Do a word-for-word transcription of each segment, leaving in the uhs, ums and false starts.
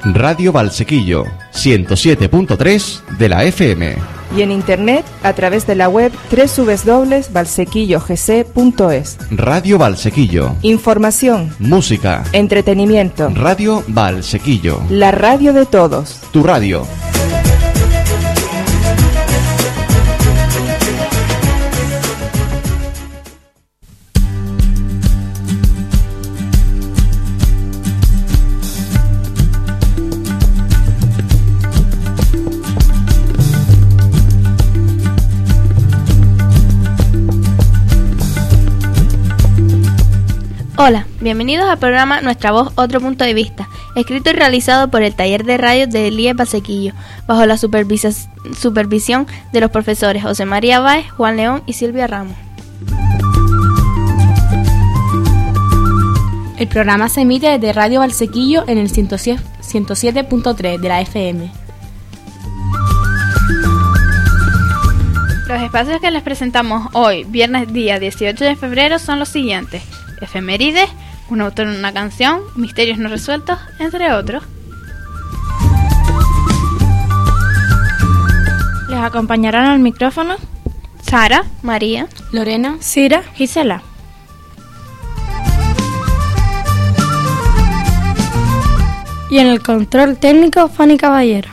Radio Valsequillo, ciento siete punto tres de la F M. Y en internet a través de la web doble u doble u doble u punto valsequillo g c punto es. Radio Valsequillo. Información, música, entretenimiento. Radio Valsequillo. La radio de todos. Tu radio. Hola, bienvenidos al programa Nuestra Voz, Otro Punto de Vista, escrito y realizado por el Taller de Radio de I E Valsequillo, bajo la supervisa- supervisión de los profesores José María Báez, Juan León y Silvia Ramos. El programa se emite desde Radio Valsequillo en el ciento siete punto tres de la F M. Los espacios que les presentamos hoy, viernes día dieciocho de febrero, son los siguientes: efemérides, un autor en una canción, misterios no resueltos, entre otros. Les acompañarán al micrófono Sara, María, Lorena, Cira, Gisela. Y en el control técnico, Fanny Caballero.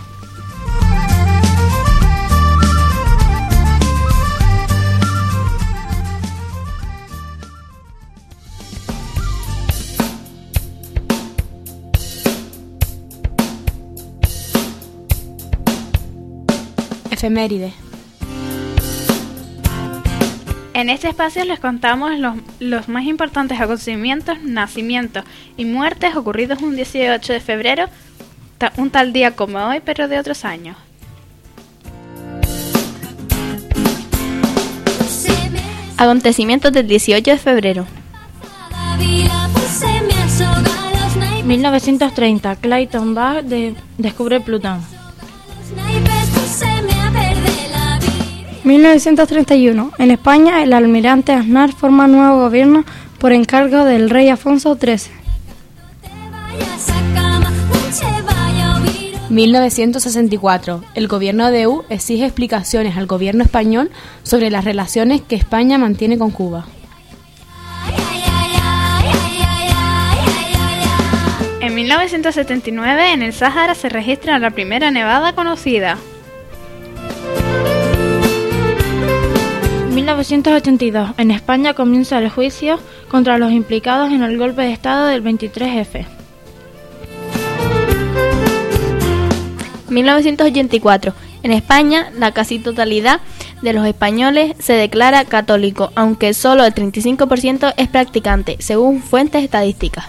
Efemérides. En este espacio les contamos los, los más importantes acontecimientos, nacimientos y muertes ocurridos un dieciocho de febrero, ta, un tal día como hoy, pero de otros años. Acontecimientos del dieciocho de febrero. mil novecientos treinta, Clayton Bach de, descubre Plutón. mil novecientos treinta y uno. En España, el almirante Aznar forma nuevo gobierno por encargo del rey Afonso trece. mil novecientos sesenta y cuatro. El gobierno de E U exige explicaciones al gobierno español sobre las relaciones que España mantiene con Cuba. En mil novecientos setenta y nueve, en el Sáhara se registra la primera nevada conocida. mil novecientos ochenta y dos. En España comienza el juicio contra los implicados en el golpe de Estado del veintitrés efe. mil novecientos ochenta y cuatro. En España, la casi totalidad de los españoles se declara católico, aunque solo el treinta y cinco por ciento es practicante, según fuentes estadísticas.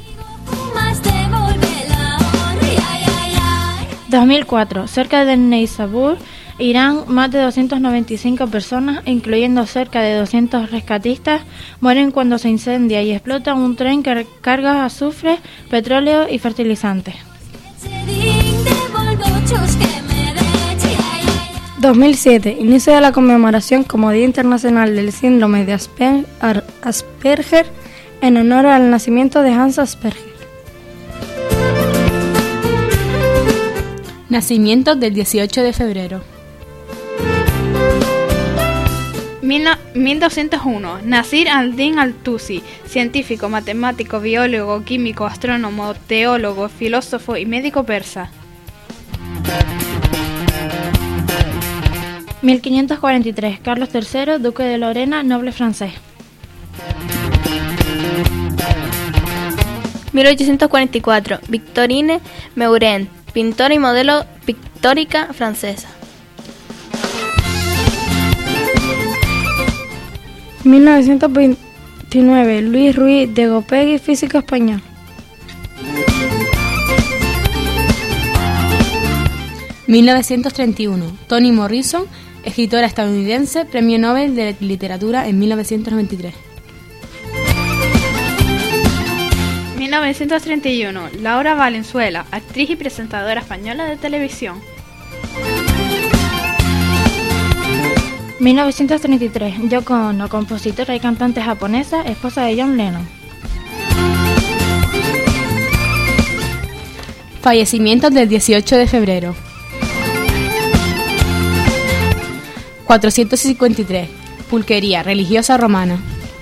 dos mil cuatro. Cerca de Neisabur, Irán, más de doscientas noventa y cinco personas, incluyendo cerca de doscientos rescatistas, mueren cuando se incendia y explota un tren que carga azufre, petróleo y fertilizantes. dos mil siete. Inicio de la conmemoración como Día Internacional del Síndrome de Asper- Asperger en honor al nacimiento de Hans Asperger. Nacimiento del dieciocho de febrero. mil doscientos uno. Nasir al-Din al-Tusi, científico, matemático, biólogo, químico, astrónomo, teólogo, filósofo y médico persa. mil quinientos cuarenta y tres. Carlos tercero, duque de Lorena, noble francés. mil ochocientos cuarenta y cuatro. Victorine Meurent, pintora y modelo pictórica francesa. mil novecientos veintinueve. Luis Ruiz de Gopegui, físico español. mil novecientos treinta y uno. Toni Morrison, escritora estadounidense, premio Nobel de Literatura en mil novecientos noventa y tres. mil novecientos treinta y uno. Laura Valenzuela, actriz y presentadora española de televisión. mil novecientos treinta y tres. Yoko Ono, compositora y cantante japonesa, esposa de John Lennon. Fallecimientos del dieciocho de febrero. cuatrocientos cincuenta y tres. Pulquería religiosa romana.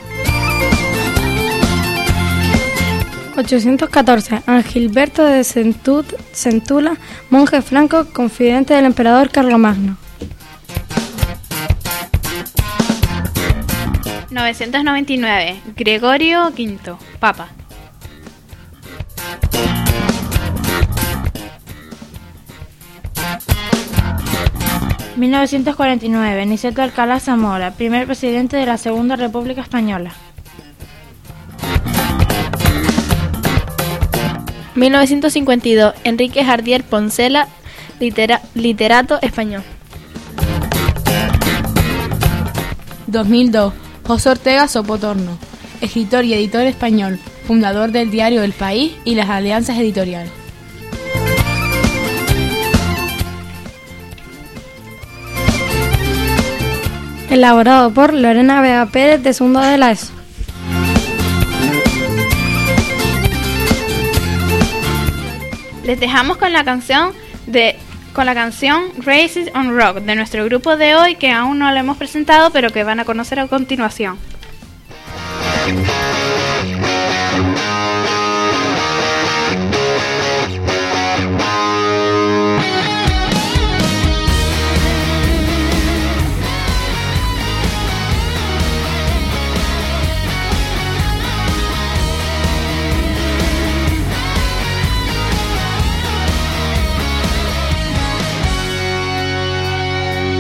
ochocientos catorce. Angilberto de Centut, Centula, monje franco, confidente del emperador Carlomagno. novecientos noventa y nueve. Gregorio quinto, Papa. mil novecientos cuarenta y nueve. Niceto Alcalá Zamora, primer presidente de la Segunda República Española. mil novecientos cincuenta y dos. Enrique Jardier Poncela, litera, literato español. dos mil dos. José Ortega Sopotorno, escritor y editor español, fundador del diario El País y las Alianzas Editoriales. Elaborado por Lorena Vega Pérez de segundo de la ESO. Les dejamos con la canción de con la canción Races on Rock de nuestro grupo de hoy, que aún no lo hemos presentado, pero que van a conocer a continuación.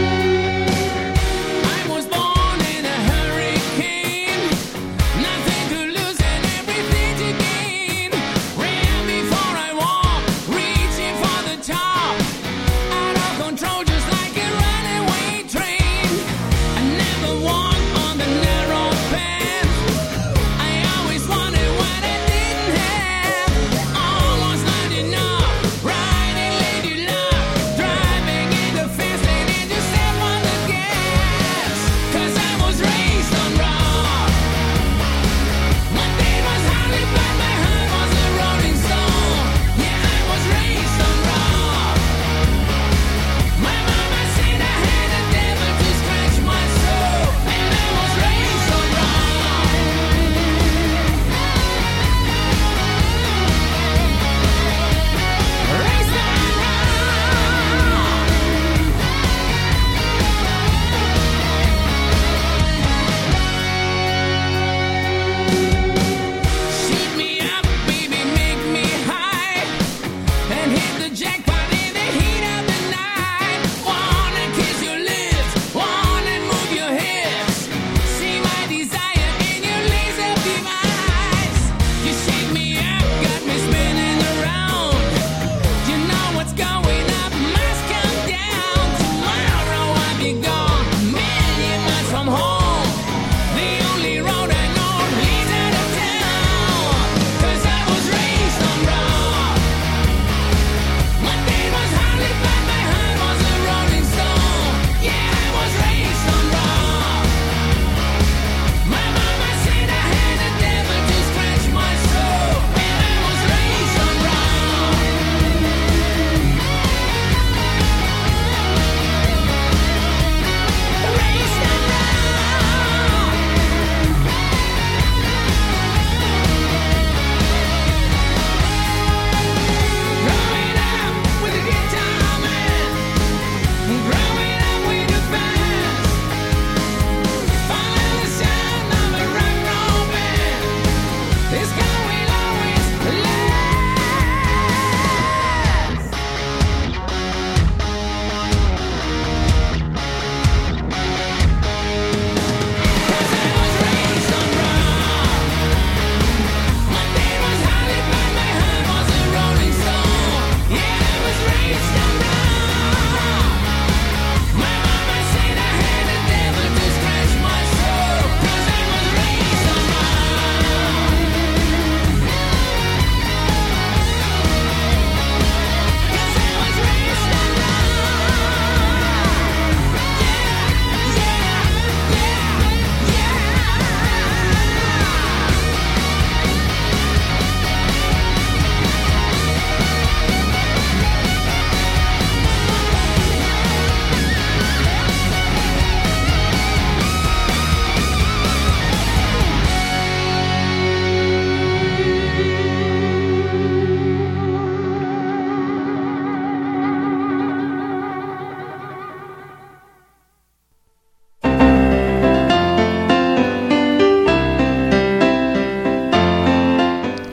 I was born in a hurricane. Nothing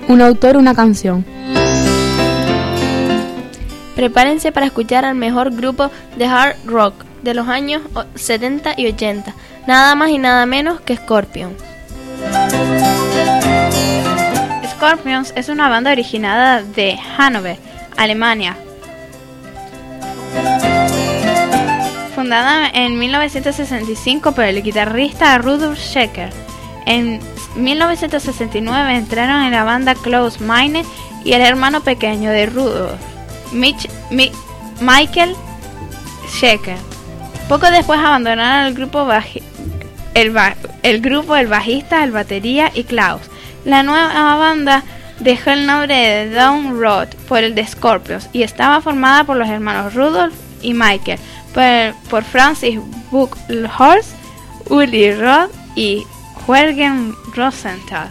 un autor, una canción. Prepárense para escuchar al mejor grupo de hard rock de los años setenta y ochenta, nada más y nada menos que Scorpions. Scorpions es una banda originada de Hannover, Alemania. Fundada en mil novecientos sesenta y cinco por el guitarrista Rudolf Schenker. En mil novecientos sesenta y nueve entraron en la banda Klaus Meine y el hermano pequeño de Rudolf, Mich, Mi, Michael Schenker. Poco después abandonaron el grupo, baji, el, ba, el grupo, el bajista, el batería y Klaus. La nueva banda dejó el nombre de Down Road por el de Scorpions y estaba formada por los hermanos Rudolf y Michael, por, por Francis Buchholz, Uli Roth y Jürgen Rosenthal.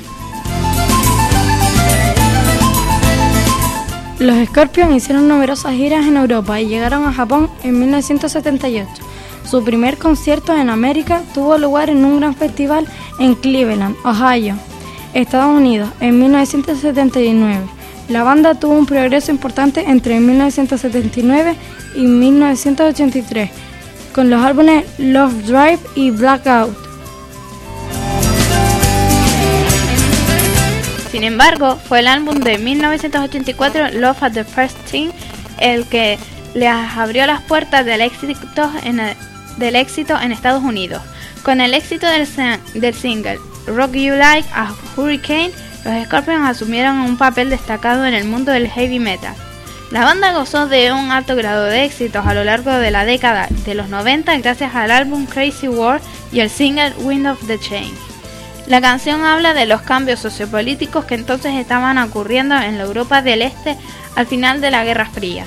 Los Scorpions hicieron numerosas giras en Europa y llegaron a Japón en mil novecientos setenta y ocho. Su primer concierto en América tuvo lugar en un gran festival en Cleveland, Ohio, Estados Unidos, en mil novecientos setenta y nueve. La banda tuvo un progreso importante entre mil novecientos setenta y nueve y mil novecientos ochenta y tres, con los álbumes Love Drive y Blackout. Sin embargo, fue el álbum de mil novecientos ochenta y cuatro, Love at the First Sting, el que les abrió las puertas del éxito en, el, del éxito en Estados Unidos. Con el éxito del, del single Rock You Like a Hurricane, los Scorpions asumieron un papel destacado en el mundo del heavy metal. La banda gozó de un alto grado de éxitos a lo largo de la década de los noventa gracias al álbum Crazy World y el single Wind of the Change. La canción habla de los cambios sociopolíticos que entonces estaban ocurriendo en la Europa del Este al final de la Guerra Fría.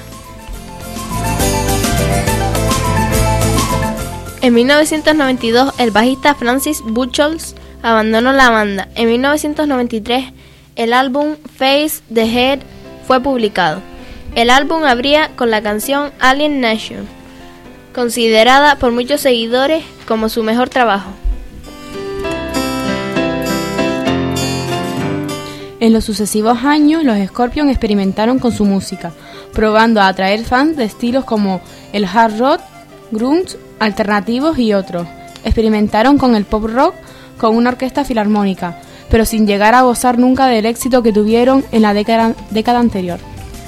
En mil novecientos noventa y dos, el bajista Francis Buchholz abandonó la banda. En mil novecientos noventa y tres, el álbum Face the Head fue publicado. El álbum abría con la canción Alien Nation, considerada por muchos seguidores como su mejor trabajo. En los sucesivos años, los Scorpions experimentaron con su música, probando a atraer fans de estilos como el hard rock, grunge, alternativos y otros. Experimentaron con el pop rock con una orquesta filarmónica, pero sin llegar a gozar nunca del éxito que tuvieron en la década, década anterior.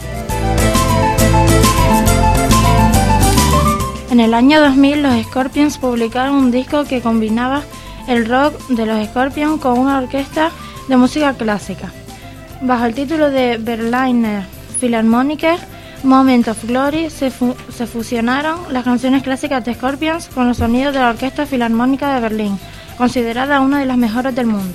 En el año dos mil, los Scorpions publicaron un disco que combinaba el rock de los Scorpions con una orquesta de música clásica. Bajo el título de Berliner Philharmoniker Moment of Glory se, fu- se fusionaron las canciones clásicas de Scorpions con los sonidos de la Orquesta Filarmónica de Berlín, considerada una de las mejores del mundo.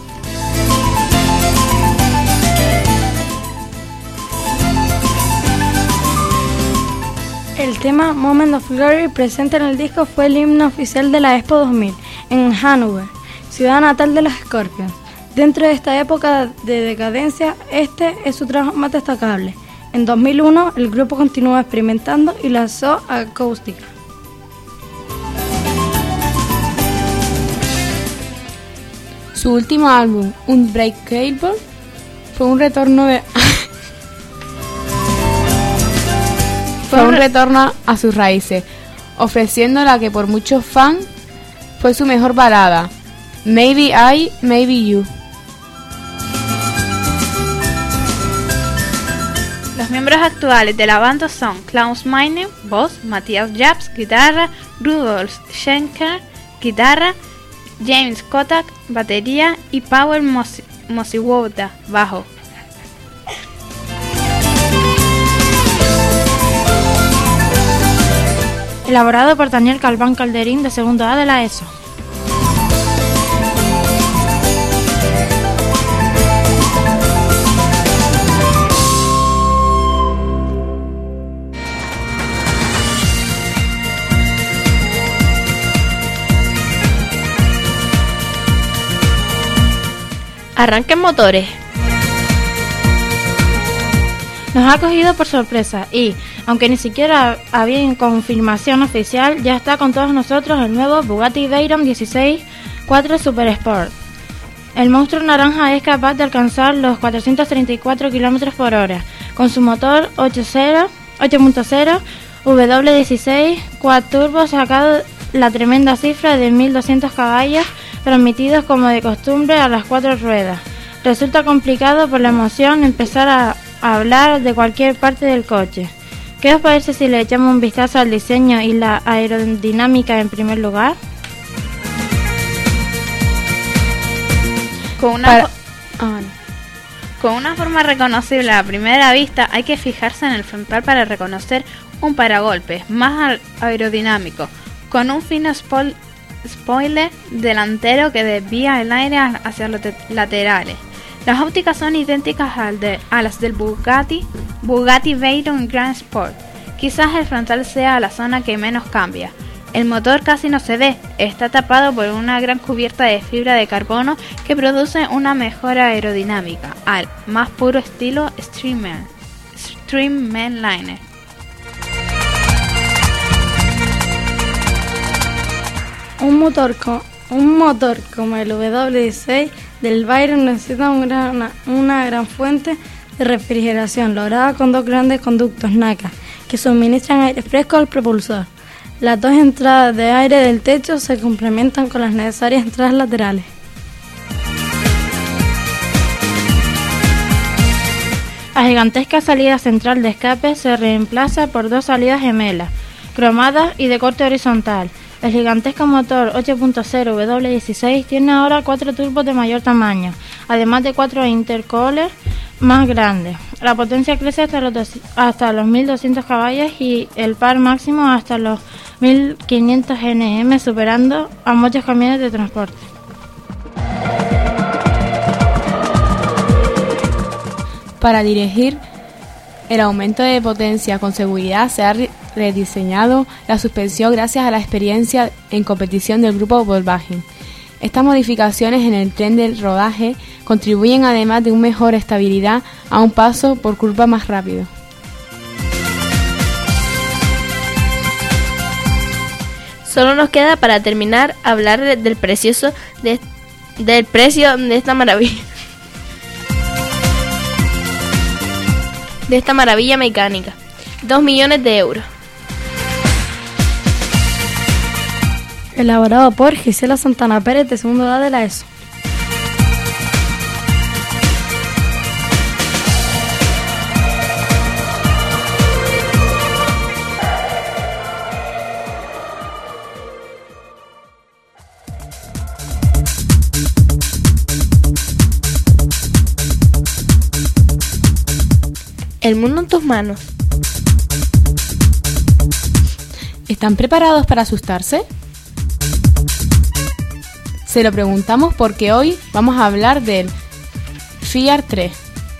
El tema Moment of Glory presente en el disco fue el himno oficial de la Expo dos mil en Hannover, ciudad natal de los Scorpions. Dentro de esta época de decadencia, este es su trabajo más destacable. En dos mil uno, el grupo continuó experimentando y lanzó Acústica. Su último álbum, Unbreakable, fue un retorno de... fue un retorno a sus raíces, ofreciendo la que por muchos fans fue su mejor balada, Maybe I, Maybe You. Los miembros actuales de la banda son Klaus Meine, voz, Matthias Jabs, guitarra, Rudolf Schenker, guitarra, James Kotak, batería y Paweł Mosi- Mosiłowda, bajo. Elaborado por Daniel Calván Calderín de segundo A de la ESO. Arranquen motores. Nos ha cogido por sorpresa y, aunque ni siquiera había confirmación oficial, ya está con todos nosotros el nuevo Bugatti Veyron dieciséis cuatro Super Sport. El monstruo naranja es capaz de alcanzar los cuatrocientos treinta y cuatro kilómetros por hora, con su motor ocho punto cero W dieciséis Quad Turbo sacado la tremenda cifra de mil doscientos caballos transmitidos como de costumbre a las cuatro ruedas. Resulta complicado por la emoción empezar a hablar de cualquier parte del coche. ¿Qué os parece si le echamos un vistazo al diseño y la aerodinámica en primer lugar? Con una, Para- fo- Ah, no. con una forma reconocible a primera vista, hay que fijarse en el frontal para reconocer un paragolpes más a- aerodinámico, con un fino spol- spoiler delantero que desvía el aire a- hacia los te- laterales. Las ópticas son idénticas al de- a las del Bugatti, Bugatti Veyron Grand Sport. Quizás el frontal sea la zona que menos cambia. El motor casi no se ve, está tapado por una gran cubierta de fibra de carbono que produce una mejora aerodinámica, al más puro estilo Streamline. Streamline. Un motor, co- un motor como el W dieciséis del Veyron necesita un gran- una gran fuente de refrigeración lograda con dos grandes conductos N A C A que suministran aire fresco al propulsor. Las dos entradas de aire del techo se complementan con las necesarias entradas laterales. La gigantesca salida central de escape se reemplaza por dos salidas gemelas, cromadas y de corte horizontal. El gigantesco motor ocho punto cero W dieciséis tiene ahora cuatro turbos de mayor tamaño, además de cuatro intercoolers más grandes. La potencia crece hasta los, dos- hasta los mil doscientos caballos y el par máximo hasta los mil quinientos Nm, superando a muchos camiones de transporte. Para dirigir el aumento de potencia con seguridad se ha re- rediseñado la suspensión gracias a la experiencia en competición del grupo Volkswagen. Estas modificaciones en el tren de rodaje contribuyen, además de una mejor estabilidad, a un paso por curva más rápido. Solo nos queda para terminar hablar de- del precioso de, del precio de esta maravilla. De esta maravilla mecánica. Dos millones de euros. Elaborado por Gisela Santana Pérez de segundo edad de la ESO. El mundo en tus manos. ¿Están preparados para asustarse? Se lo preguntamos porque hoy vamos a hablar del Fiat tres.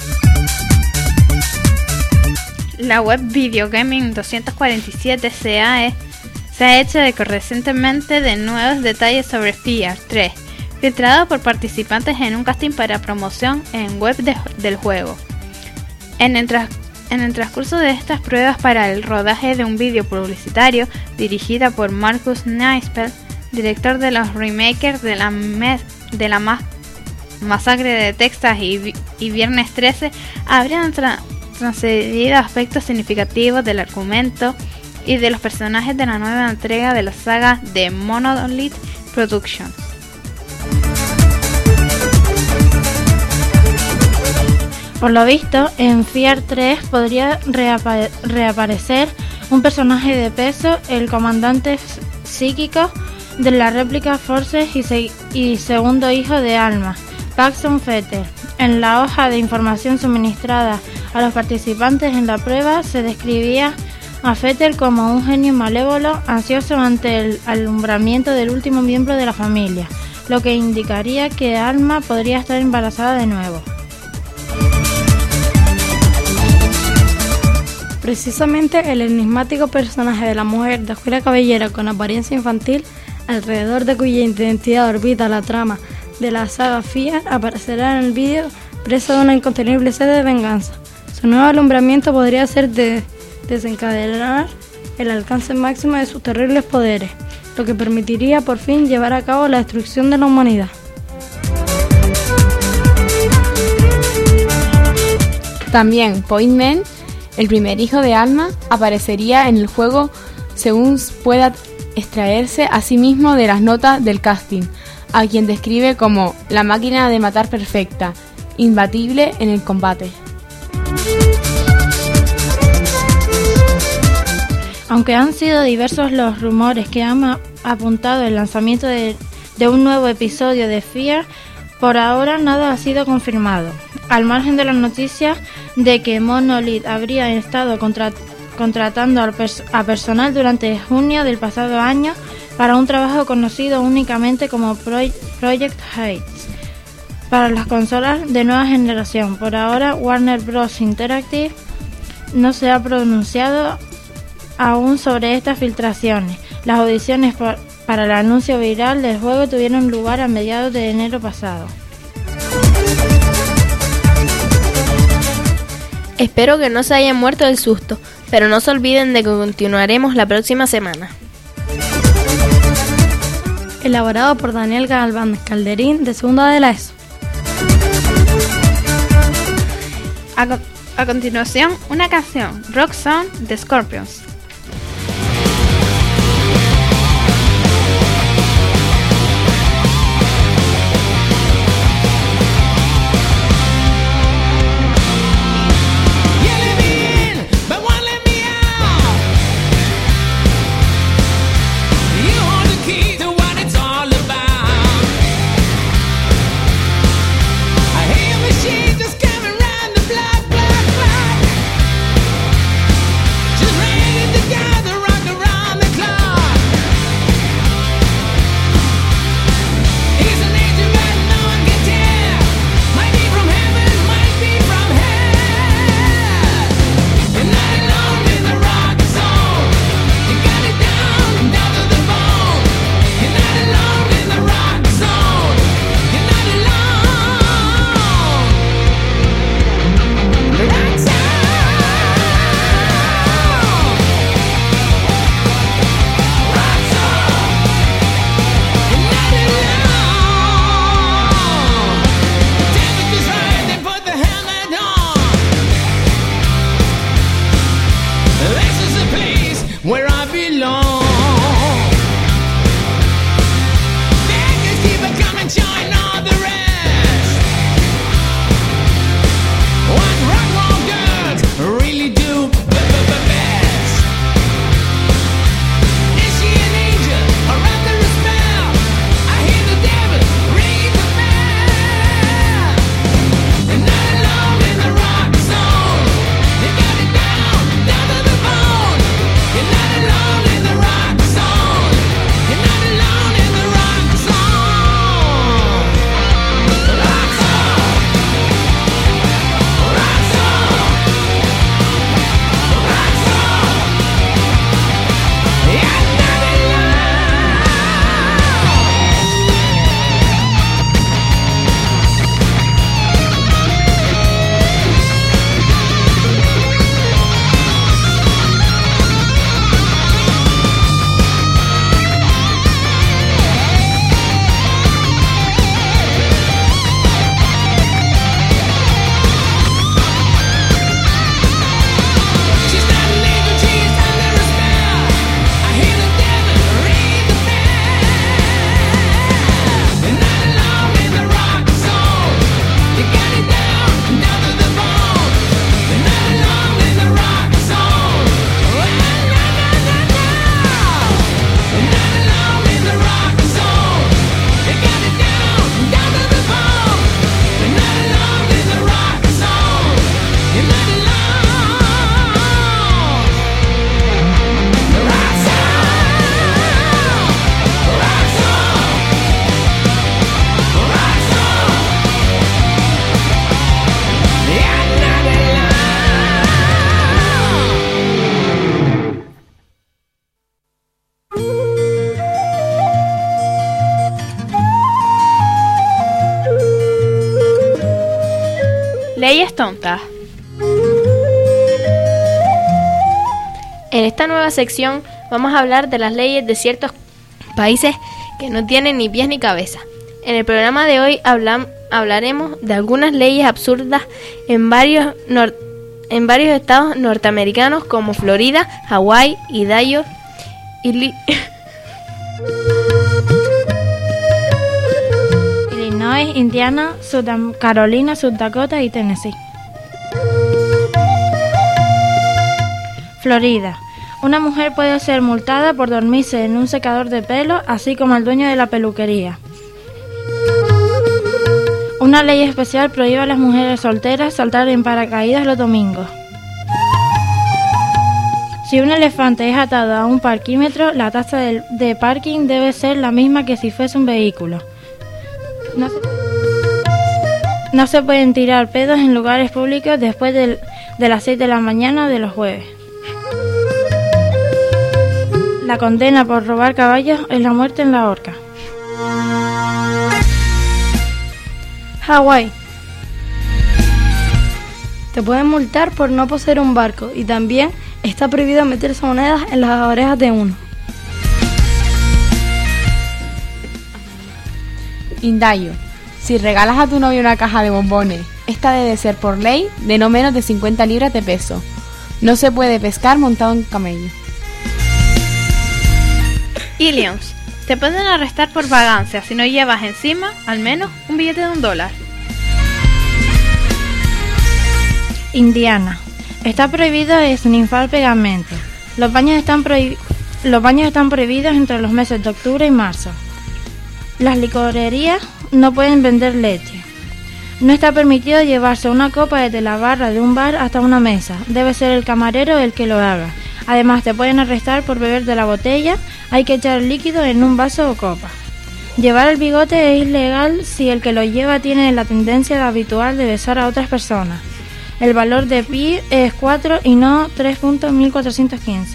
La web Video Gaming doscientos cuarenta y siete se ha, se ha hecho eco recientemente de nuevos detalles sobre Fiat tres, filtrado por participantes en un casting para promoción en web de- del juego. En el, tras- en el transcurso de estas pruebas para el rodaje de un vídeo publicitario dirigida por Marcus Nispel, director de los remakers de la, me- de la ma- masacre de Texas y, vi- y Viernes trece, habrían tra- transcedido aspectos significativos del argumento y de los personajes de la nueva entrega de la saga de Monolith Productions. Por lo visto, en Fiat tres podría reapa- reaparecer un personaje de peso, el comandante f- psíquico de la réplica Forces y, se- y segundo hijo de Alma, Paxton Fetter. En la hoja de información suministrada a los participantes en la prueba se describía a Fetter como un genio malévolo, ansioso ante el alumbramiento del último miembro de la familia, lo que indicaría que Alma podría estar embarazada de nuevo. Precisamente el enigmático personaje de la mujer de oscura cabellera con apariencia infantil, alrededor de cuya identidad orbita la trama de la saga Fiat, aparecerá en el vídeo preso de una incontenible sed de venganza. Su nuevo alumbramiento podría ser de desencadenar el alcance máximo de sus terribles poderes, lo que permitiría por fin llevar a cabo la destrucción de la humanidad. También Point Man, el primer hijo de Alma, aparecería en el juego según pueda extraerse a sí mismo de las notas del casting, a quien describe como la máquina de matar perfecta, imbatible en el combate. Aunque han sido diversos los rumores que han apuntado el lanzamiento de, de un nuevo episodio de Fear, por ahora nada ha sido confirmado, al margen de las noticias de que Monolith habría estado contra, contratando al pers- a personal durante junio del pasado año para un trabajo conocido únicamente como Pro- Project Heights para las consolas de nueva generación. Por ahora, Warner Bros. Interactive no se ha pronunciado aún sobre estas filtraciones. Las audiciones por, para el anuncio viral del juego tuvieron lugar a mediados de enero pasado. Espero que no se hayan muerto del susto, pero no se olviden de que continuaremos la próxima semana. Elaborado por Daniel Galván Calderín, de segunda de la ESO. A, co- a continuación, una canción, Rock Song de Scorpions. Leyes tontas. En esta nueva sección vamos a hablar de las leyes de ciertos países que no tienen ni pies ni cabeza. En el programa de hoy hablam- hablaremos de algunas leyes absurdas en varios, nor- en varios estados norteamericanos como Florida, Hawái, Idaho y Li- Illinois, Indiana, Sud Carolina, South Dakota y Tennessee. Florida. Una mujer puede ser multada por dormirse en un secador de pelo, así como el dueño de la peluquería. Una ley especial prohíbe a las mujeres solteras saltar en paracaídas los domingos. Si un elefante es atado a un parquímetro, la tasa de, de parking debe ser la misma que si fuese un vehículo. No se, no se pueden tirar pedos en lugares públicos después del, de las seis de la mañana de los jueves. La condena por robar caballos es la muerte en la horca. Hawái. Te pueden multar por no poseer un barco y también está prohibido meterse monedas en las orejas de uno. Indayo. Si regalas a tu novio una caja de bombones, esta debe ser por ley de no menos de cincuenta libras de peso. No se puede pescar montado en camello. Illinois. Te pueden arrestar por vagancia si no llevas encima, al menos, un billete de un dólar. Indiana. Está prohibido esnifar pegamento. Los baños están prohib- los baños están prohibidos entre los meses de octubre y marzo. Las licorerías no pueden vender leche. No está permitido llevarse una copa desde la barra de un bar hasta una mesa. Debe ser el camarero el que lo haga. Además, te pueden arrestar por beber de la botella. Hay que echar el líquido en un vaso o copa. Llevar el bigote es ilegal si el que lo lleva tiene la tendencia habitual de besar a otras personas. El valor de pi es cuatro y no tres punto mil cuatrocientos quince.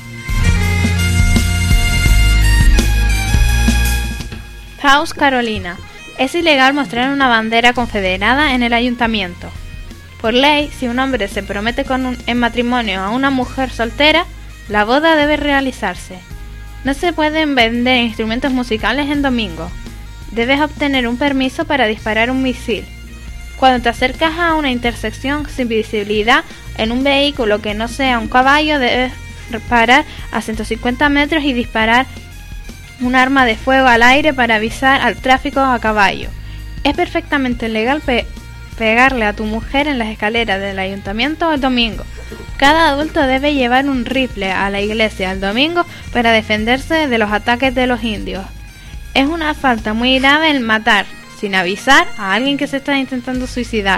South Carolina. Es ilegal mostrar una bandera confederada en el ayuntamiento. Por ley, si un hombre se promete con un, en matrimonio a una mujer soltera, la boda debe realizarse. No se pueden vender instrumentos musicales en domingo. Debes obtener un permiso para disparar un misil. Cuando te acercas a una intersección sin visibilidad en un vehículo que no sea un caballo, debes parar a ciento cincuenta metros y disparar un arma de fuego al aire para avisar al tráfico a caballo. Es perfectamente legal pe- pegarle a tu mujer en las escaleras del ayuntamiento el domingo. Cada adulto debe llevar un rifle a la iglesia el domingo para defenderse de los ataques de los indios. Es una falta muy grave el matar, sin avisar, a alguien que se está intentando suicidar.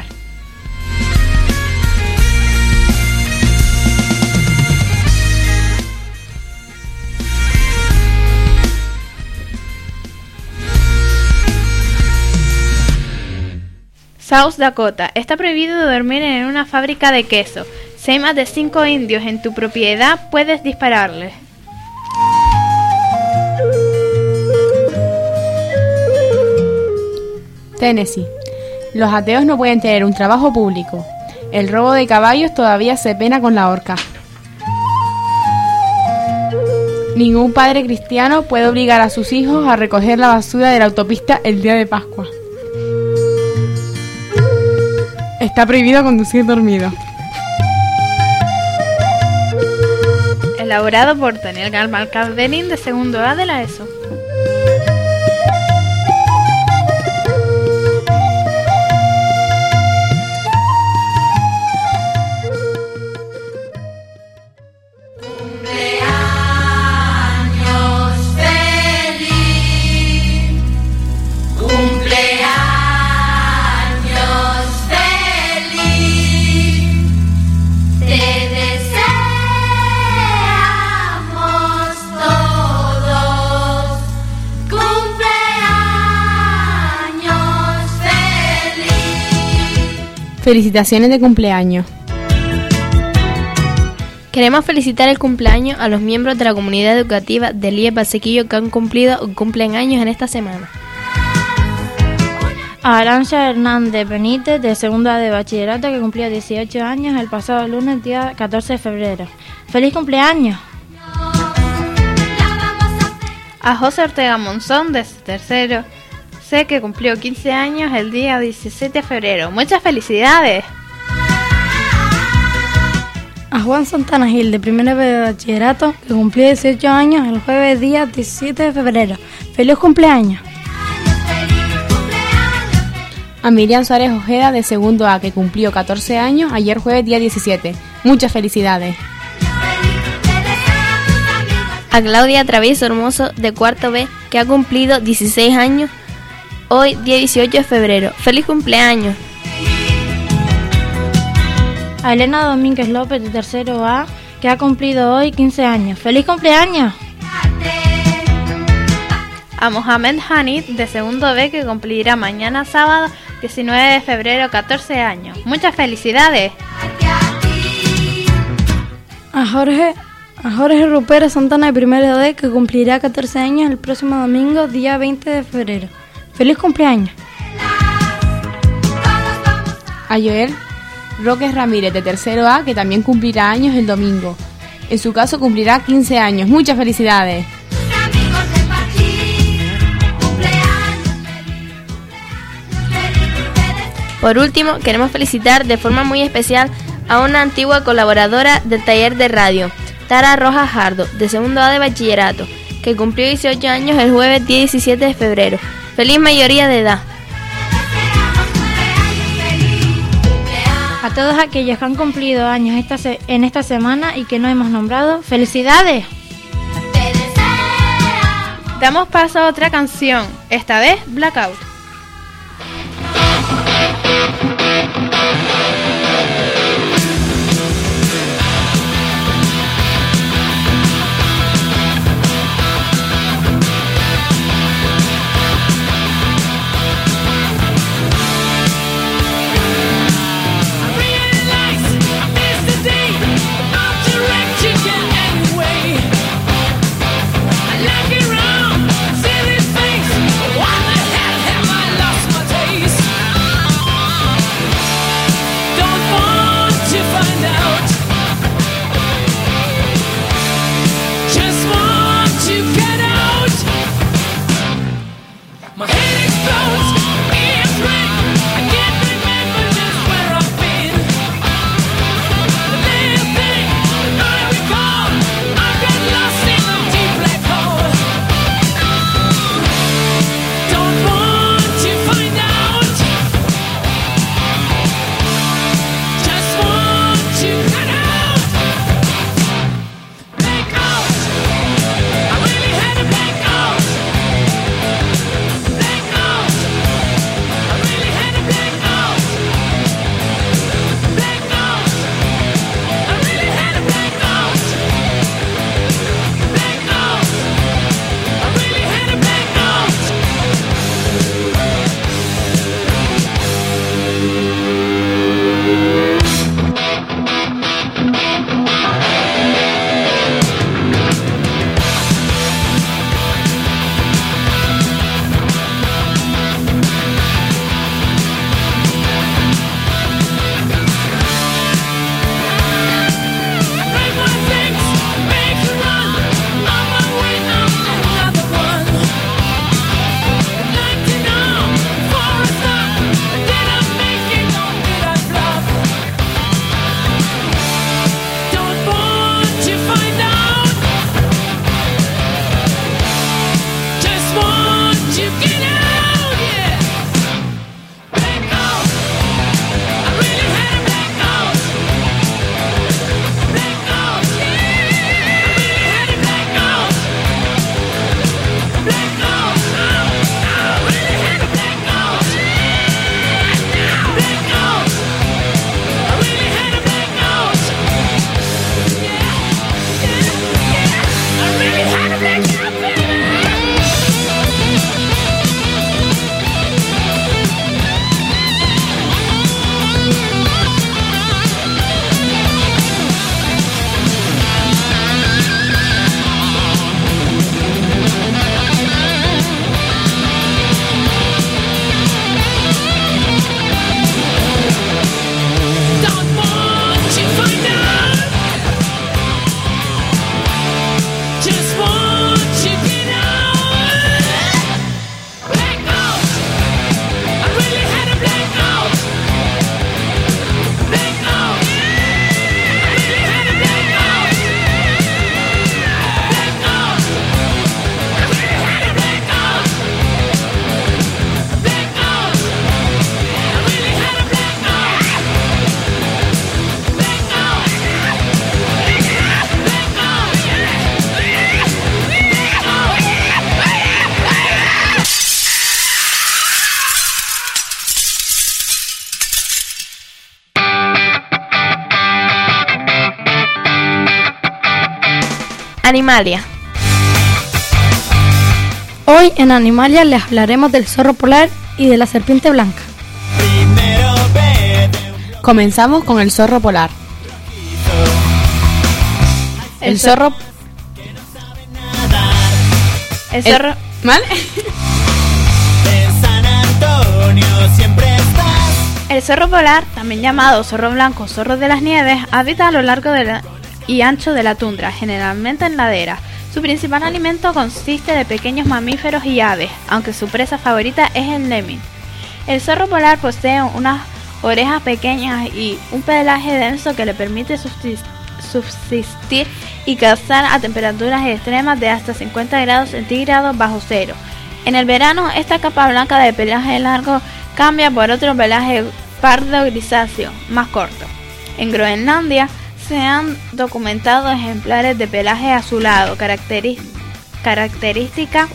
South Dakota. Está prohibido dormir en una fábrica de queso. Si hay más de cinco indios en tu propiedad, puedes dispararles. Tennessee. Los ateos no pueden tener un trabajo público. El robo de caballos todavía se pena con la horca. Ningún padre cristiano puede obligar a sus hijos a recoger la basura de la autopista el día de Pascua. Está prohibido conducir dormido. Elaborado por Daniel Galmal Calderín, de segundo A de la ESO. Felicitaciones de cumpleaños. Queremos felicitar el cumpleaños a los miembros de la comunidad educativa del I E Valsequillo que han cumplido o cumplen años en esta semana. A Arantxa Hernández Benítez, de segundo A de bachillerato, que cumplió dieciocho años el pasado lunes, día catorce de febrero. ¡Feliz cumpleaños! A José Ortega Monzón, de tercero José, que cumplió quince años el día diecisiete de febrero. ¡Muchas felicidades! A Juan Santana Gil, de primero B de bachillerato, que cumplió dieciocho años el jueves día diecisiete de febrero. ¡Feliz cumpleaños! A Miriam Suárez Ojeda, de segundo A, que cumplió catorce años ayer jueves día diecisiete. Muchas felicidades. A Claudia Travieso Hermoso, de cuarto B, que ha cumplido dieciséis años hoy día dieciocho de febrero. ¡Feliz cumpleaños! A Elena Domínguez López, de tercero A, que ha cumplido hoy quince años. ¡Feliz cumpleaños! A Mohamed Hanid, de segundo B, que cumplirá mañana sábado diecinueve de febrero catorce años. ¡Muchas felicidades! A Jorge, a Jorge Rupero Santana, de primero D, que cumplirá catorce años el próximo domingo, día veinte de febrero. ¡Feliz cumpleaños! A Joel Roques Ramírez, de tercero A, que también cumplirá años el domingo. En su caso cumplirá quince años. ¡Muchas felicidades! Por último, queremos felicitar de forma muy especial a una antigua colaboradora del taller de radio, Tara Rojas Jardo, de segundo A de bachillerato, que cumplió dieciocho años el jueves día diecisiete de febrero. ¡Feliz mayoría de edad! A todos aquellos que han cumplido años esta se- en esta semana y que no hemos nombrado, ¡felicidades! Damos paso a otra canción, esta vez Blackout. Why the hell have I lost my taste? Animalia. Hoy en Animalia les hablaremos del zorro polar y de la serpiente blanca. Comenzamos con el zorro polar. El zorro... El zorro... El... ¿Vale? El zorro polar, también llamado zorro blanco o zorro de las nieves, habita a lo largo de la... y ancho de la tundra, generalmente en laderas. Su principal alimento consiste de pequeños mamíferos y aves, aunque su presa favorita es el lemming. El zorro polar posee unas orejas pequeñas y un pelaje denso que le permite subsistir y cazar a temperaturas extremas de hasta cincuenta grados centígrados bajo cero. En el verano, esta capa blanca de pelaje largo cambia por otro pelaje pardo grisáceo, más corto. En Groenlandia se han documentado ejemplares de pelaje azulado, caracteri- característica,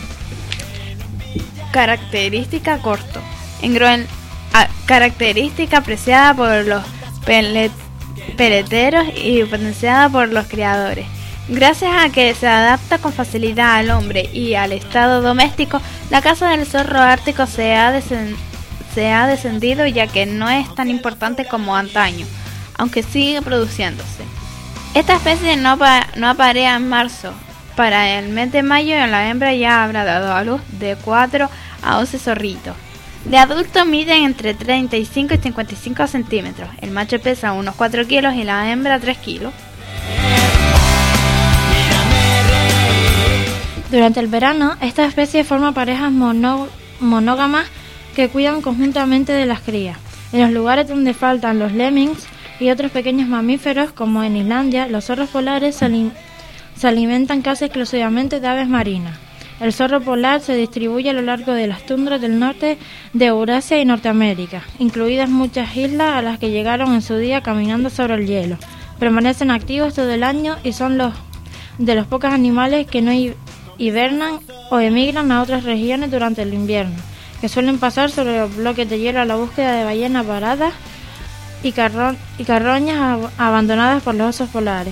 característica corto. En Groen- a- característica apreciada por los pele- peleteros y potenciada por los criadores. Gracias a que se adapta con facilidad al hombre y al estado doméstico, la caza del zorro ártico se ha, descend- se ha descendido ya que no es tan importante como antaño, aunque sigue produciéndose. Esta especie no, pa- no aparea en marzo. Para el mes de mayo la hembra ya habrá dado a luz de cuatro a once zorritos. De adulto miden entre treinta y cinco y cincuenta y cinco centímetros. El macho pesa unos cuatro kilos y la hembra tres kilos. Durante el verano, esta especie forma parejas mono- monógamas que cuidan conjuntamente de las crías. En los lugares donde faltan los lemmings y otros pequeños mamíferos, como en Islandia, los zorros polares se, alim- se alimentan casi exclusivamente de aves marinas. El zorro polar se distribuye a lo largo de las tundras del norte de Eurasia y Norteamérica, incluidas muchas islas a las que llegaron en su día caminando sobre el hielo. Permanecen activos todo el año y son los de los pocos animales que no hi- hibernan o emigran a otras regiones durante el invierno, que suelen pasar sobre los bloques de hielo a la búsqueda de ballenas varadas y, carro- y carroñas ab- abandonadas por los osos polares.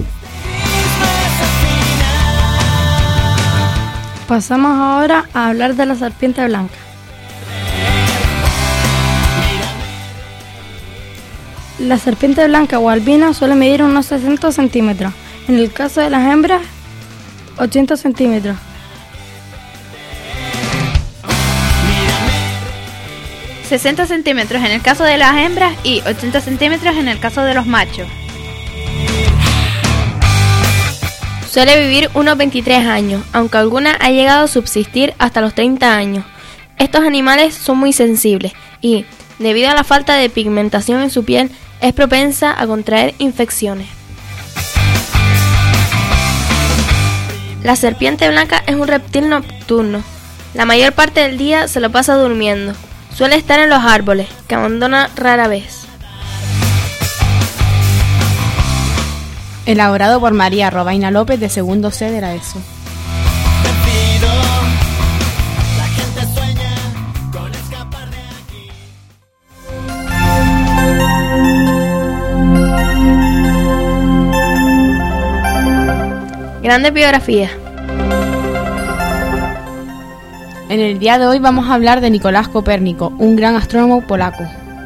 Pasamos ahora a hablar de la serpiente blanca. La serpiente blanca o albina suele medir unos sesenta centímetros. En el caso de las hembras, ochenta centímetros. sesenta centímetros en el caso de las hembras y ochenta centímetros en el caso de los machos. Suele vivir unos veintitrés años, aunque alguna ha llegado a subsistir hasta los treinta años. Estos animales son muy sensibles y, debido a la falta de pigmentación en su piel, es propensa a contraer infecciones. La serpiente blanca es un reptil nocturno. La mayor parte del día se lo pasa durmiendo. Suele estar en los árboles, que abandona rara vez. Elaborado por María Robaina López de segundo C de la ESO. Grandes biografías. En el día de hoy vamos a hablar de Nicolás Copérnico, un gran astrónomo polaco.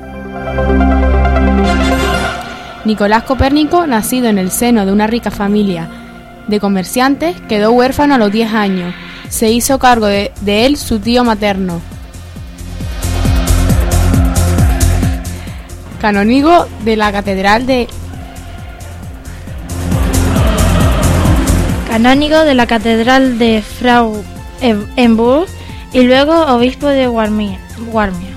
Nicolás Copérnico, nacido en el seno de una rica familia de comerciantes, quedó huérfano a los diez años. Se hizo cargo de, de él su tío materno, canónigo de la catedral de canónigo de la catedral de Frauenburg y luego obispo de Warmia. Warmia.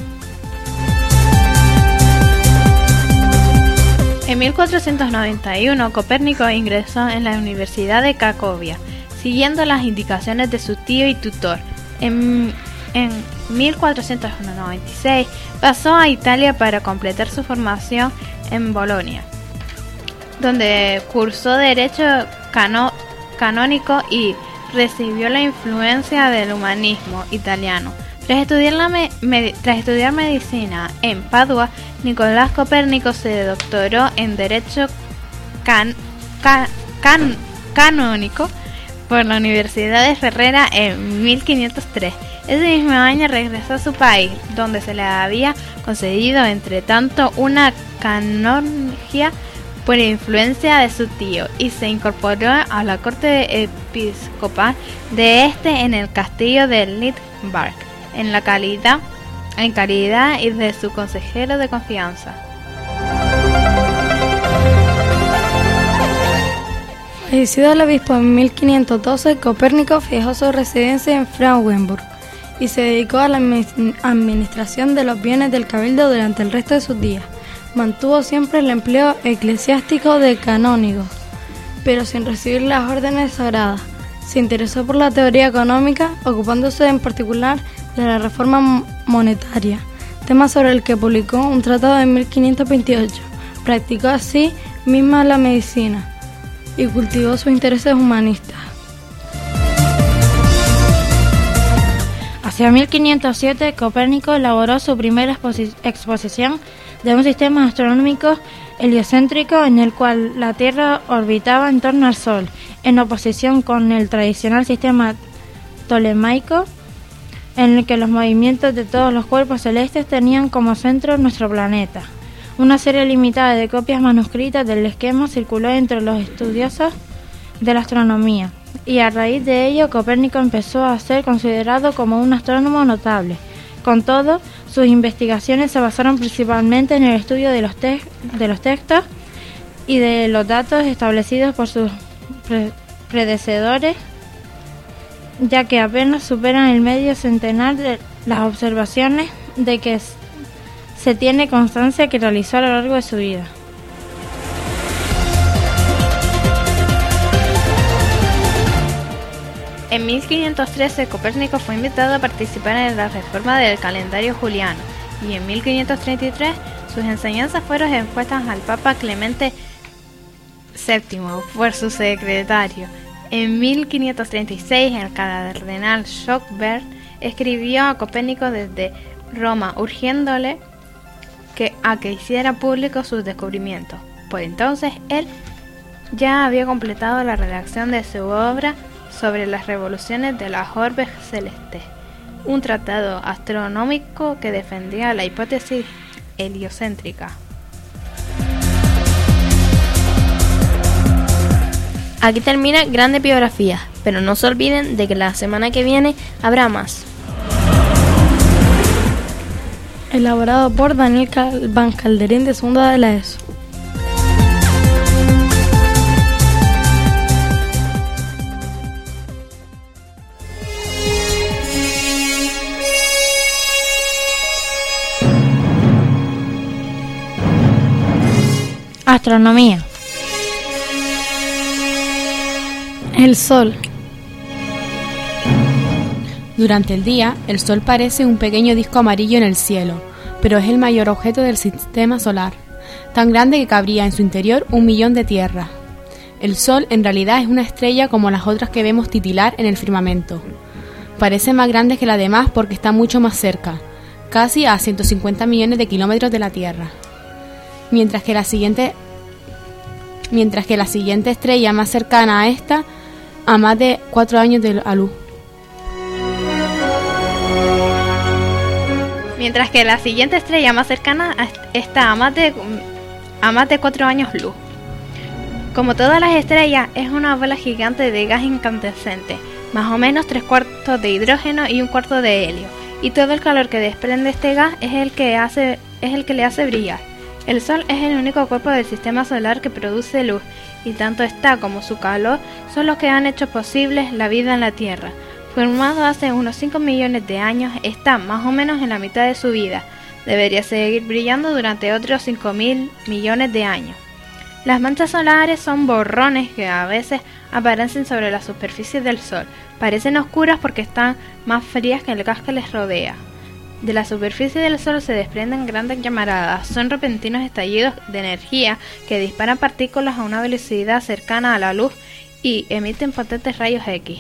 En mil cuatrocientos noventa y uno, Copérnico ingresó en la Universidad de Cracovia, siguiendo las indicaciones de su tío y tutor. En, en mil cuatrocientos noventa y seis pasó a Italia para completar su formación en Bolonia, donde cursó Derecho cano, Canónico y recibió la influencia del humanismo italiano. Tras estudiar, la me, me, tras estudiar medicina en Padua, Nicolás Copérnico se doctoró en Derecho can, can, can, canónico por la Universidad de Ferrara en mil quinientos tres. Ese mismo año regresó a su país, donde se le había concedido entre tanto una canonjía por influencia de su tío, y se incorporó a la corte episcopal de este en el castillo de Littberg, en la calidad, en calidad y de su consejero de confianza. Fallecido el obispo en mil quinientos doce, Copérnico fijó su residencia en Frauenburg y se dedicó a la administración de los bienes del cabildo durante el resto de sus días. Mantuvo siempre el empleo eclesiástico de canónigo, pero sin recibir las órdenes sagradas. Se interesó por la teoría económica, ocupándose en particular de la reforma monetaria, tema sobre el que publicó un tratado en mil quinientos veintiocho. Practicó así misma la medicina y cultivó sus intereses humanistas. Hacia mil quinientos siete, Copérnico elaboró su primera exposi- exposición de un sistema astronómico heliocéntrico en el cual la Tierra orbitaba en torno al Sol, en oposición con el tradicional sistema tolemaico, en el que los movimientos de todos los cuerpos celestes tenían como centro nuestro planeta. Una serie limitada de copias manuscritas del esquema circuló entre los estudiosos de la astronomía, y a raíz de ello Copérnico empezó a ser considerado como un astrónomo notable. Con todo, sus investigaciones se basaron principalmente en el estudio de los, te- de los textos y de los datos establecidos por sus pre- predecesores, ya que apenas superan el medio centenar de las observaciones de que s- se tiene constancia que realizó a lo largo de su vida. En mil quinientos trece, Copérnico fue invitado a participar en la reforma del calendario juliano, y en mil quinientos treinta y tres sus enseñanzas fueron expuestas al Papa Clemente séptimo por su secretario. En mil quinientos treinta y seis, el cardenal Schoenberg escribió a Copérnico desde Roma urgiéndole que, a que hiciera público sus descubrimientos. Por entonces, él ya había completado la redacción de su obra sobre las revoluciones de las orbes celestes, un tratado astronómico que defendía la hipótesis heliocéntrica. Aquí termina Grandes Biografías, pero no se olviden de que la semana que viene habrá más. Elaborado por Daniel Van Calderín de segunda de la ESO. Astronomía. El Sol. Durante el día, el Sol parece un pequeño disco amarillo en el cielo, pero es el mayor objeto del sistema solar, tan grande que cabría en su interior un millón de tierras. El Sol en realidad es una estrella como las otras que vemos titilar en el firmamento. Parece más grande que la demás porque está mucho más cerca, casi a ciento cincuenta millones de kilómetros de la Tierra. Mientras que la siguiente mientras que la siguiente estrella más cercana a esta a más de cuatro años de luz. Mientras que la siguiente estrella más cercana está a más de a más de cuatro años luz. Como todas las estrellas, es una bola gigante de gas incandescente, más o menos tres cuartos de hidrógeno y un cuarto de helio, y todo el calor que desprende este gas es el que hace es el que le hace brillar. El Sol es el único cuerpo del sistema solar que produce luz, y tanto esta como su calor son los que han hecho posible la vida en la Tierra. Formado hace unos cinco millones de años, está más o menos en la mitad de su vida. Debería seguir brillando durante otros cinco mil millones de años. Las manchas solares son borrones que a veces aparecen sobre la superficie del Sol. Parecen oscuras porque están más frías que el gas que les rodea. De la superficie del Sol se desprenden grandes llamaradas, son repentinos estallidos de energía que disparan partículas a una velocidad cercana a la luz y emiten potentes rayos X.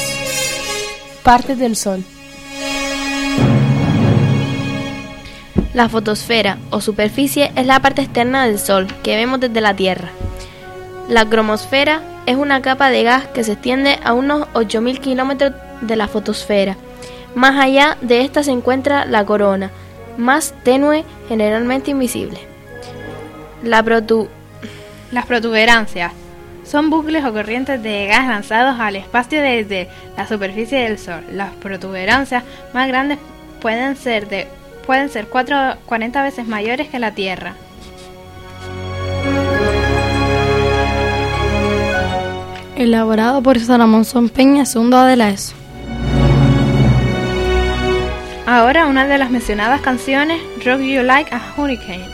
Partes del Sol. La fotosfera o superficie es la parte externa del Sol que vemos desde la Tierra. La cromosfera es una capa de gas que se extiende a unos ocho mil kilómetros de la fotosfera. Más allá de esta se encuentra la corona, más tenue, generalmente invisible. La protu... Las protuberancias son bucles o corrientes de gas lanzados al espacio desde la superficie del Sol. Las protuberancias más grandes pueden ser de pueden ser cuarenta veces mayores que la Tierra. Elaborado por Sara Monzón Peña, segundo de la ESO. Ahora una de las mencionadas canciones, Rock You Like a Hurricane.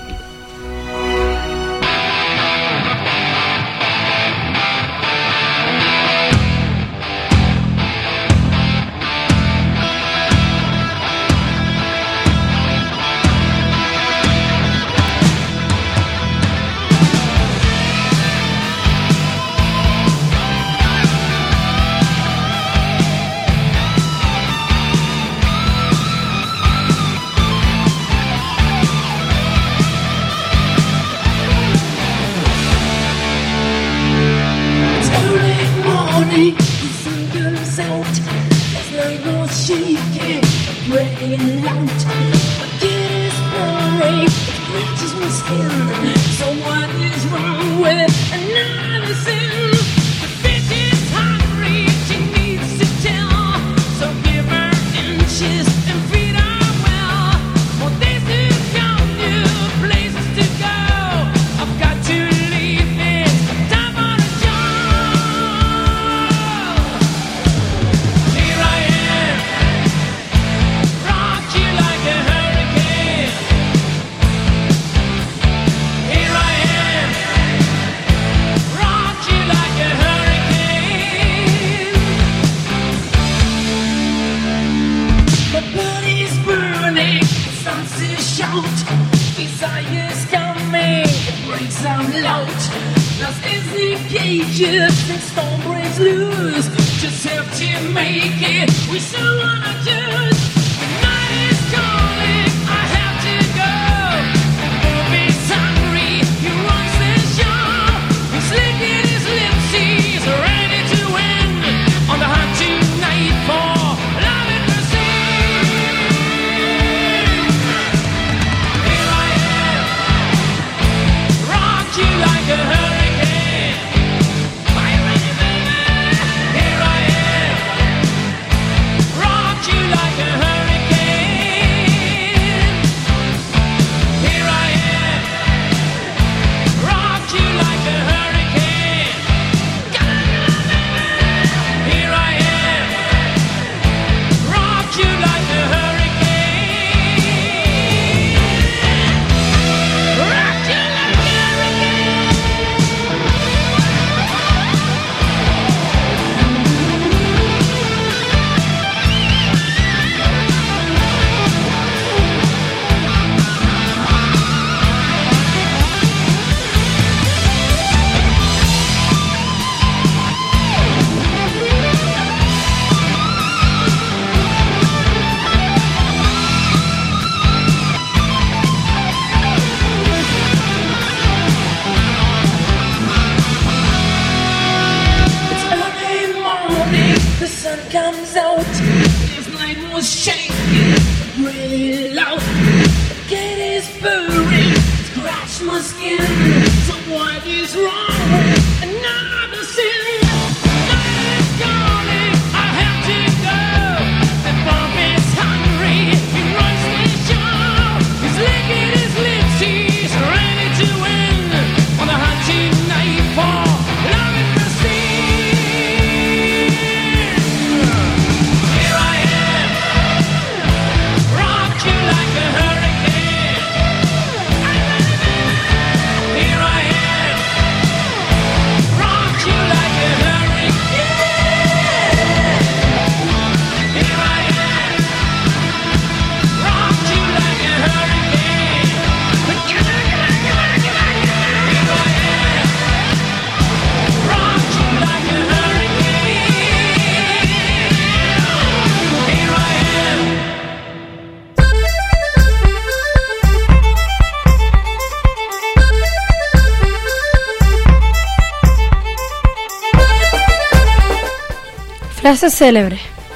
Frases célebres.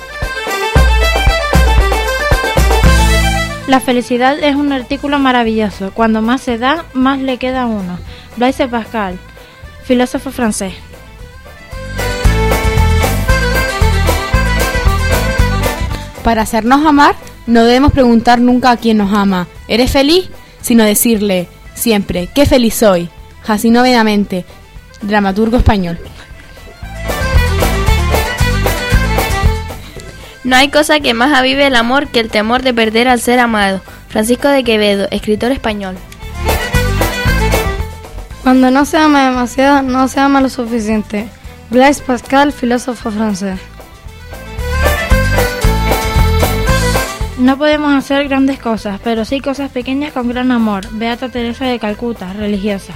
La felicidad es un artículo maravilloso. Cuando más se da, más le queda a uno. Blaise Pascal, filósofo francés. Para hacernos amar, no debemos preguntar nunca a quién nos ama. ¿Eres feliz? Sino decirle siempre, ¡qué feliz soy! Jacinto Benavente, dramaturgo español. No hay cosa que más avive el amor que el temor de perder al ser amado. Francisco de Quevedo, escritor español. Cuando no se ama demasiado, no se ama lo suficiente. Blaise Pascal, filósofo francés. No podemos hacer grandes cosas, pero sí cosas pequeñas con gran amor. Beata Teresa de Calcuta, religiosa.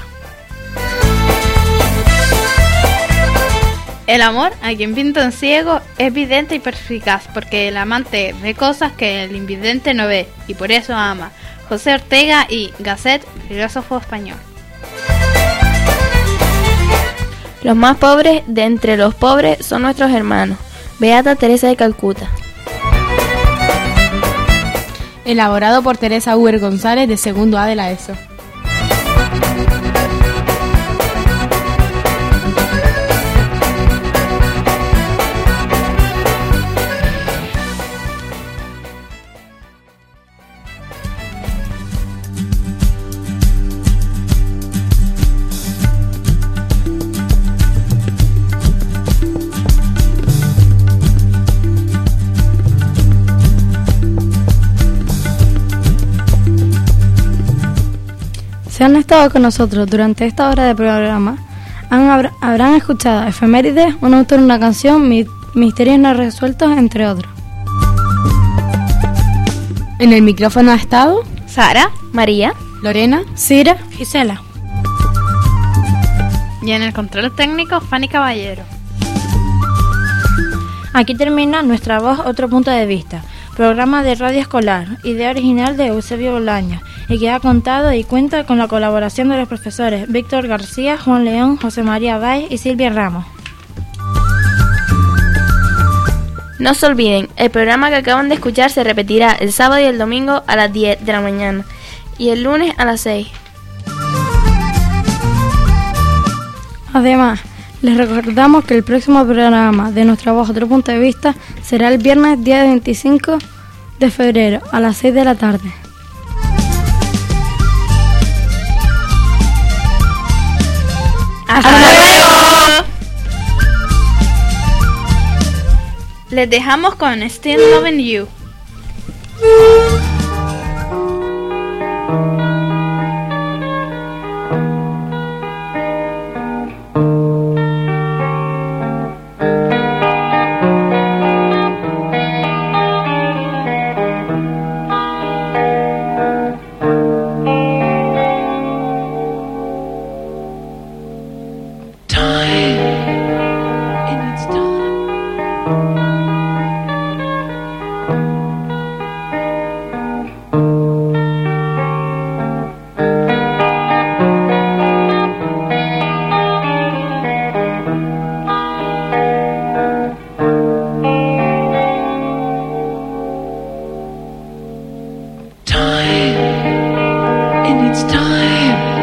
El amor, a quien pinta un ciego, es vidente y perspicaz, porque el amante ve cosas que el invidente no ve, y por eso ama. José Ortega y Gasset, filósofo español. Los más pobres de entre los pobres son nuestros hermanos. Beata Teresa de Calcuta. Elaborado por Teresa Uber González, de segundo A de la ESO. Si han estado con nosotros durante esta hora de programa, han, habrán, habrán escuchado efemérides, un autor, una canción, mi, misterios no resueltos, entre otros. En el micrófono ha estado Sara, María, Lorena, Cira, Gisela. Y en el control técnico, Fanny Caballero. Aquí termina Nuestra Voz, otro punto de vista. Programa de radio escolar, idea original de Eusebio Bolaños, y que ha contado y cuenta con la colaboración de los profesores Víctor García, Juan León, José María Báez y Silvia Ramos. no se olviden, el programa que acaban de escuchar se repetirá el sábado y el domingo a las diez de la mañana y el lunes a las seis. Además, les recordamos que el próximo programa de Nuestra Voz, otro punto de vista, será el viernes día veinticinco de febrero a las seis de la tarde. ¡Hasta luego! Les dejamos con Still Loving You. Time, and it's time.